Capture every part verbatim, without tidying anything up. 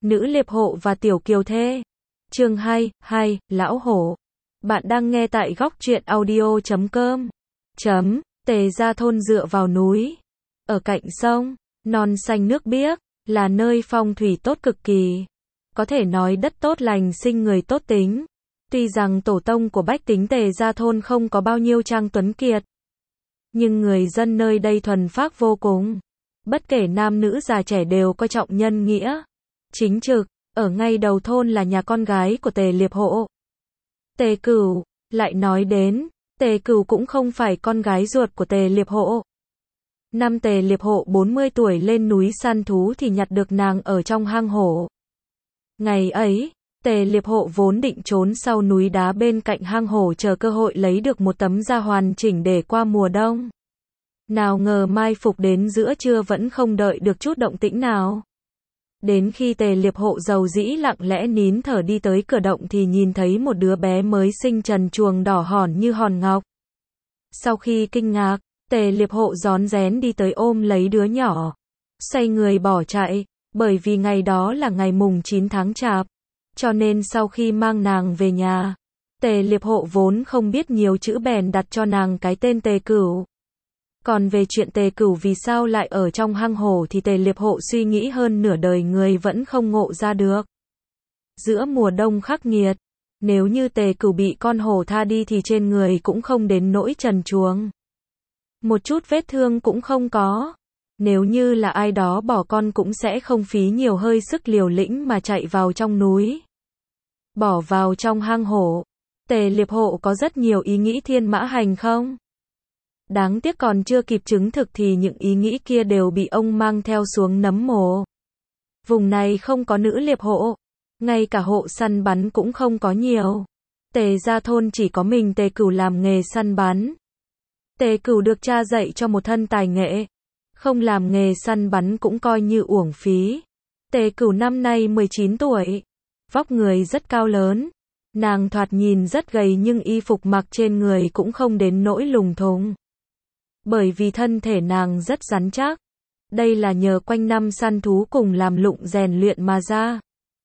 Nữ liệp hộ và tiểu kiều thê. Chương hai, hai, Lão Hổ. Bạn đang nghe tại góc truyện audio chấm com. Chấm, Tề Gia thôn dựa vào núi. Ở cạnh sông, non xanh nước biếc, là nơi phong thủy tốt cực kỳ. Có thể nói đất tốt lành sinh người tốt tính. Tuy rằng tổ tông của bách tính Tề Gia thôn không có bao nhiêu trang tuấn kiệt, nhưng người dân nơi đây thuần phác vô cùng. Bất kể nam nữ già trẻ đều coi trọng nhân nghĩa, chính trực. Ở ngay đầu thôn là nhà con gái của Tề Liệp Hộ, Tề Cửu. Lại nói đến, Tề Cửu cũng không phải con gái ruột của Tề Liệp Hộ. Năm Tề Liệp Hộ bốn mươi tuổi lên núi săn thú thì nhặt được nàng ở trong hang hổ. Ngày ấy, Tề Liệp Hộ vốn định trốn sau núi đá bên cạnh hang hổ chờ cơ hội lấy được một tấm da hoàn chỉnh để qua mùa đông. Nào ngờ mai phục đến giữa trưa vẫn không đợi được chút động tĩnh nào. Đến khi Tề Liệp Hộ dầu dĩ lặng lẽ nín thở đi tới cửa động thì nhìn thấy một đứa bé mới sinh trần truồng đỏ hòn như hòn ngọc. Sau khi kinh ngạc, Tề Liệp Hộ rón rén đi tới ôm lấy đứa nhỏ, xoay người bỏ chạy, bởi vì ngày đó là ngày mùng chín tháng chạp, cho nên sau khi mang nàng về nhà, Tề Liệp Hộ vốn không biết nhiều chữ bèn đặt cho nàng cái tên Tề Cửu. Còn về chuyện Tề Cửu vì sao lại ở trong hang hổ thì Tề Liệp Hộ suy nghĩ hơn nửa đời người vẫn không ngộ ra được. Giữa mùa đông khắc nghiệt, nếu như Tề Cửu bị con hổ tha đi thì trên người cũng không đến nỗi trần truồng, một chút vết thương cũng không có. Nếu như là ai đó bỏ con cũng sẽ không phí nhiều hơi sức liều lĩnh mà chạy vào trong núi, bỏ vào trong hang hổ. Tề Liệp Hộ có rất nhiều ý nghĩ thiên mã hành không. Đáng tiếc còn chưa kịp chứng thực thì những ý nghĩ kia đều bị ông mang theo xuống nấm mồ. Vùng này không có nữ liệp hộ, ngay cả hộ săn bắn cũng không có nhiều. Tề Gia thôn chỉ có mình Tề Cửu làm nghề săn bắn. Tề Cửu được cha dạy cho một thân tài nghệ, không làm nghề săn bắn cũng coi như uổng phí. Tề Cửu năm nay mười chín tuổi, vóc người rất cao lớn. Nàng thoạt nhìn rất gầy nhưng y phục mặc trên người cũng không đến nỗi lùng thùng, bởi vì thân thể nàng rất rắn chắc. Đây là nhờ quanh năm săn thú cùng làm lụng rèn luyện mà ra.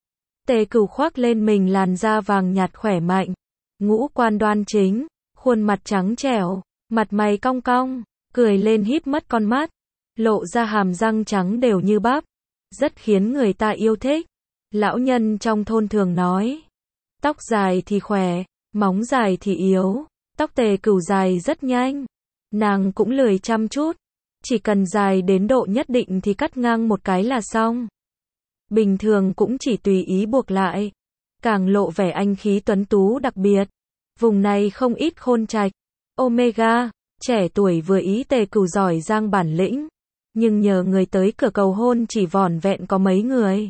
Tề Cửu khoác lên mình làn da vàng nhạt khỏe mạnh, ngũ quan đoan chính, khuôn mặt trắng trẻo, mặt mày cong cong, cười lên híp mắt con mắt, lộ ra hàm răng trắng đều như bắp, rất khiến người ta yêu thích. Lão nhân trong thôn thường nói, tóc dài thì khỏe, móng dài thì yếu. Tóc Tề Cửu dài rất nhanh, nàng cũng lười chăm chút, chỉ cần dài đến độ nhất định thì cắt ngang một cái là xong. Bình thường cũng chỉ tùy ý buộc lại, càng lộ vẻ anh khí tuấn tú đặc biệt. Vùng này không ít khôn trạch, Omega, trẻ tuổi vừa ý Tề Cửu giỏi giang bản lĩnh, nhưng nhờ người tới cửa cầu hôn chỉ vỏn vẹn có mấy người.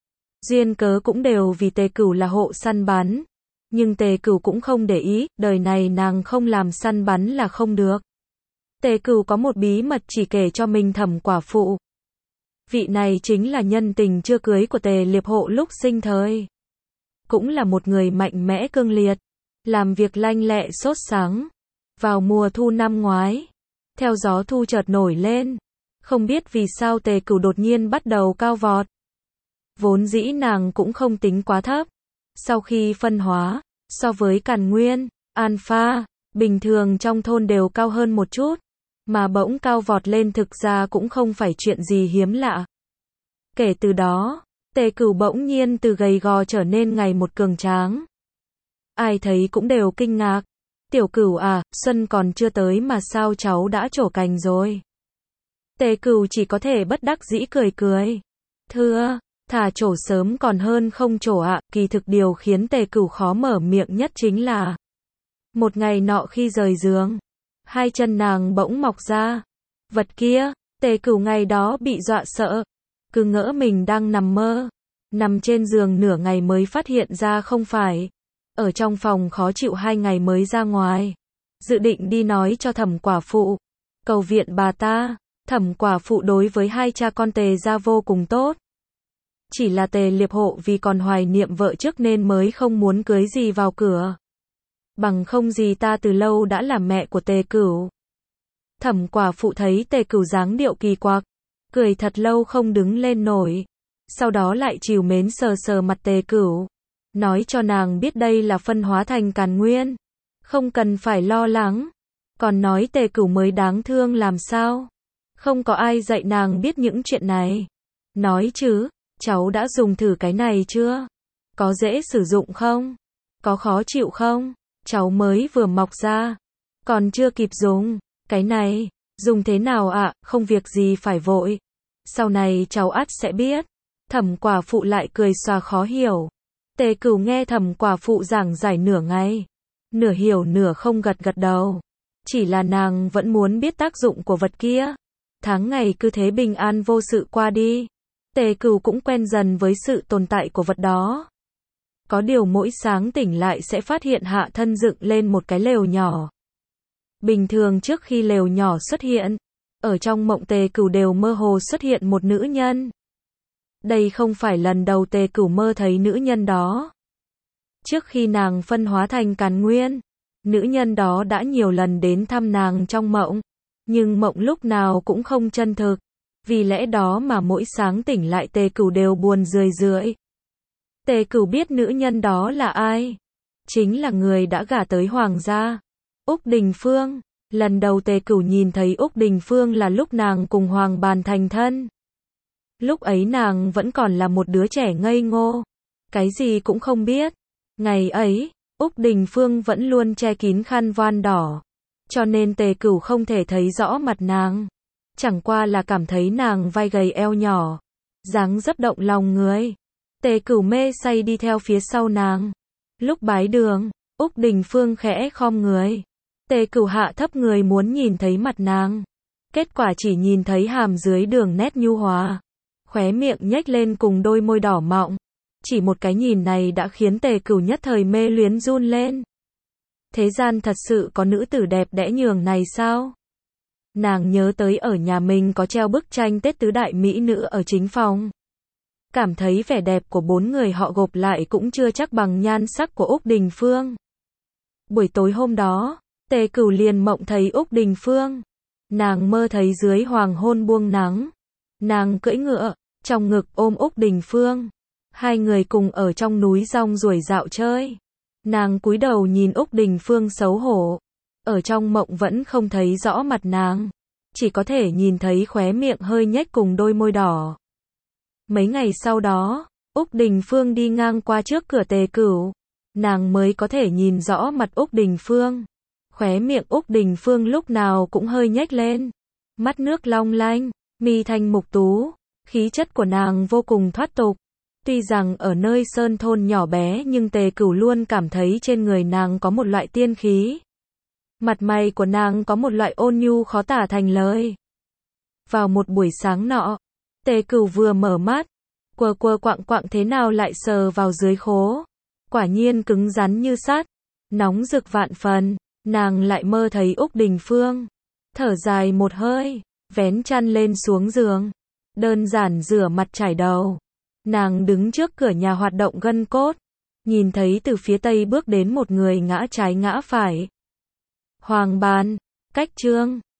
Duyên cớ cũng đều vì Tề Cửu là hộ săn bắn, nhưng Tề Cửu cũng không để ý, đời này nàng không làm săn bắn là không được. Tề Cửu có một bí mật chỉ kể cho mình Thẩm quả phụ. Vị này chính là nhân tình chưa cưới của Tề Liệp Hộ lúc sinh thời. Cũng là một người mạnh mẽ cương liệt, làm việc lanh lẹ sốt sắng. Vào mùa thu năm ngoái, theo gió thu chợt nổi lên, không biết vì sao Tề Cửu đột nhiên bắt đầu cao vọt. Vốn dĩ nàng cũng không tính quá thấp. Sau khi phân hóa, so với Càn Nguyên, Alpha, bình thường trong thôn đều cao hơn một chút, mà bỗng cao vọt lên thực ra cũng không phải chuyện gì hiếm lạ. Kể từ đó, Tề Cửu bỗng nhiên từ gầy gò trở nên ngày một cường tráng. Ai thấy cũng đều kinh ngạc. Tiểu Cửu à, xuân còn chưa tới mà sao cháu đã trổ cành rồi? Tề Cửu chỉ có thể bất đắc dĩ cười cười. Thưa, thà trổ sớm còn hơn không trổ ạ. Kỳ thực điều khiến Tề Cửu khó mở miệng nhất chính là một ngày nọ khi rời giường, hai chân nàng bỗng mọc ra. Vật kia, Tề Cửu ngày đó bị dọa sợ, cứ ngỡ mình đang nằm mơ. Nằm trên giường nửa ngày mới phát hiện ra không phải. Ở trong phòng khó chịu hai ngày mới ra ngoài. Dự định đi nói cho Thẩm quả phụ, cầu viện bà ta. Thẩm quả phụ đối với hai cha con Tề gia vô cùng tốt. Chỉ là Tề Liệp Hộ vì còn hoài niệm vợ trước nên mới không muốn cưới gì vào cửa. Bằng không gì ta từ lâu đã là mẹ của Tề Cửu. Thẩm quả phụ thấy Tề Cửu dáng điệu kỳ quặc, cười thật lâu không đứng lên nổi. sau đó lại trìu mến sờ sờ mặt Tề Cửu, nói cho nàng biết đây là phân hóa thành càn nguyên, không cần phải lo lắng, còn nói Tề Cửu mới đáng thương làm sao, không có ai dạy nàng biết những chuyện này, nói chứ, cháu đã dùng thử cái này chưa, có dễ sử dụng không, có khó chịu không, cháu mới vừa mọc ra, còn chưa kịp dùng, cái này, dùng thế nào ạ, à? Không việc gì phải vội, sau này cháu ắt sẽ biết. Thẩm quả phụ lại cười xòa khó hiểu. Tề Cửu nghe thẩm quả phụ giảng giải nửa ngày, nửa hiểu nửa không gật gật đầu, chỉ là nàng vẫn muốn biết tác dụng của vật kia. Tháng ngày cứ thế bình an vô sự qua đi, Tề Cửu cũng quen dần với sự tồn tại của vật đó. Có điều mỗi sáng tỉnh lại sẽ phát hiện hạ thân dựng lên một cái lều nhỏ. Bình thường trước khi lều nhỏ xuất hiện, ở trong mộng Tề Cửu đều mơ hồ xuất hiện một nữ nhân. Đây không phải lần đầu Tề Cửu mơ thấy nữ nhân đó. Trước khi nàng phân hóa thành càn nguyên, nữ nhân đó đã nhiều lần đến thăm nàng trong mộng, nhưng mộng lúc nào cũng không chân thực. Vì lẽ đó mà mỗi sáng tỉnh lại Tề Cửu đều buồn rười rượi. Tề Cửu biết nữ nhân đó là ai? Chính là người đã gả tới hoàng gia, Úc Đình Phương. Lần đầu Tề Cửu nhìn thấy Úc Đình Phương là lúc nàng cùng Hoàng Bàn thành thân. Lúc ấy nàng vẫn còn là một đứa trẻ ngây ngô, cái gì cũng không biết. Ngày ấy, Úc Đình Phương vẫn luôn che kín khăn voan đỏ, cho nên Tề Cửu không thể thấy rõ mặt nàng. Chẳng qua là cảm thấy nàng vai gầy eo nhỏ, dáng dấp động lòng người. Tề Cửu mê say đi theo phía sau nàng. Lúc bái đường, Úc Đình Phương khẽ khom người. Tề Cửu hạ thấp người muốn nhìn thấy mặt nàng. Kết quả chỉ nhìn thấy hàm dưới đường nét nhu hòa, khóe miệng nhếch lên cùng đôi môi đỏ mọng. Chỉ một cái nhìn này đã khiến Tề Cửu nhất thời mê luyến run lên. Thế gian thật sự có nữ tử đẹp đẽ nhường này sao? Nàng nhớ tới ở nhà mình có treo bức tranh Tết tứ đại mỹ nữ ở chính phòng. Cảm thấy vẻ đẹp của bốn người họ gộp lại cũng chưa chắc bằng nhan sắc của Úc Đình Phương. Buổi tối hôm đó, Tề Cửu liền mộng thấy Úc Đình Phương. Nàng mơ thấy dưới hoàng hôn buông nắng, nàng cưỡi ngựa, trong ngực ôm Úc Đình Phương. Hai người cùng ở trong núi rong ruổi dạo chơi. Nàng cúi đầu nhìn Úc Đình Phương xấu hổ. Ở trong mộng vẫn không thấy rõ mặt nàng, chỉ có thể nhìn thấy khóe miệng hơi nhếch cùng đôi môi đỏ. Mấy ngày sau đó, Úc Đình Phương đi ngang qua trước cửa Tề Cửu, nàng mới có thể nhìn rõ mặt Úc Đình Phương. Khóe miệng Úc Đình Phương lúc nào cũng hơi nhếch lên, mắt nước long lanh, mi thanh mục tú, khí chất của nàng vô cùng thoát tục. Tuy rằng ở nơi sơn thôn nhỏ bé nhưng Tề Cửu luôn cảm thấy trên người nàng có một loại tiên khí. Mặt mày của nàng có một loại ôn nhu khó tả thành lời. Vào một buổi sáng nọ, Tề Cửu vừa mở mắt, quờ quờ quạng quạng thế nào lại sờ vào dưới khố. Quả nhiên cứng rắn như sắt, nóng rực vạn phần, nàng lại mơ thấy Úc Đình Phương. Thở dài một hơi, vén chăn lên xuống giường, đơn giản rửa mặt chải đầu. Nàng đứng trước cửa nhà hoạt động gân cốt, nhìn thấy từ phía tây bước đến một người ngã trái ngã phải. Hoàng Bàn, Cách Trương,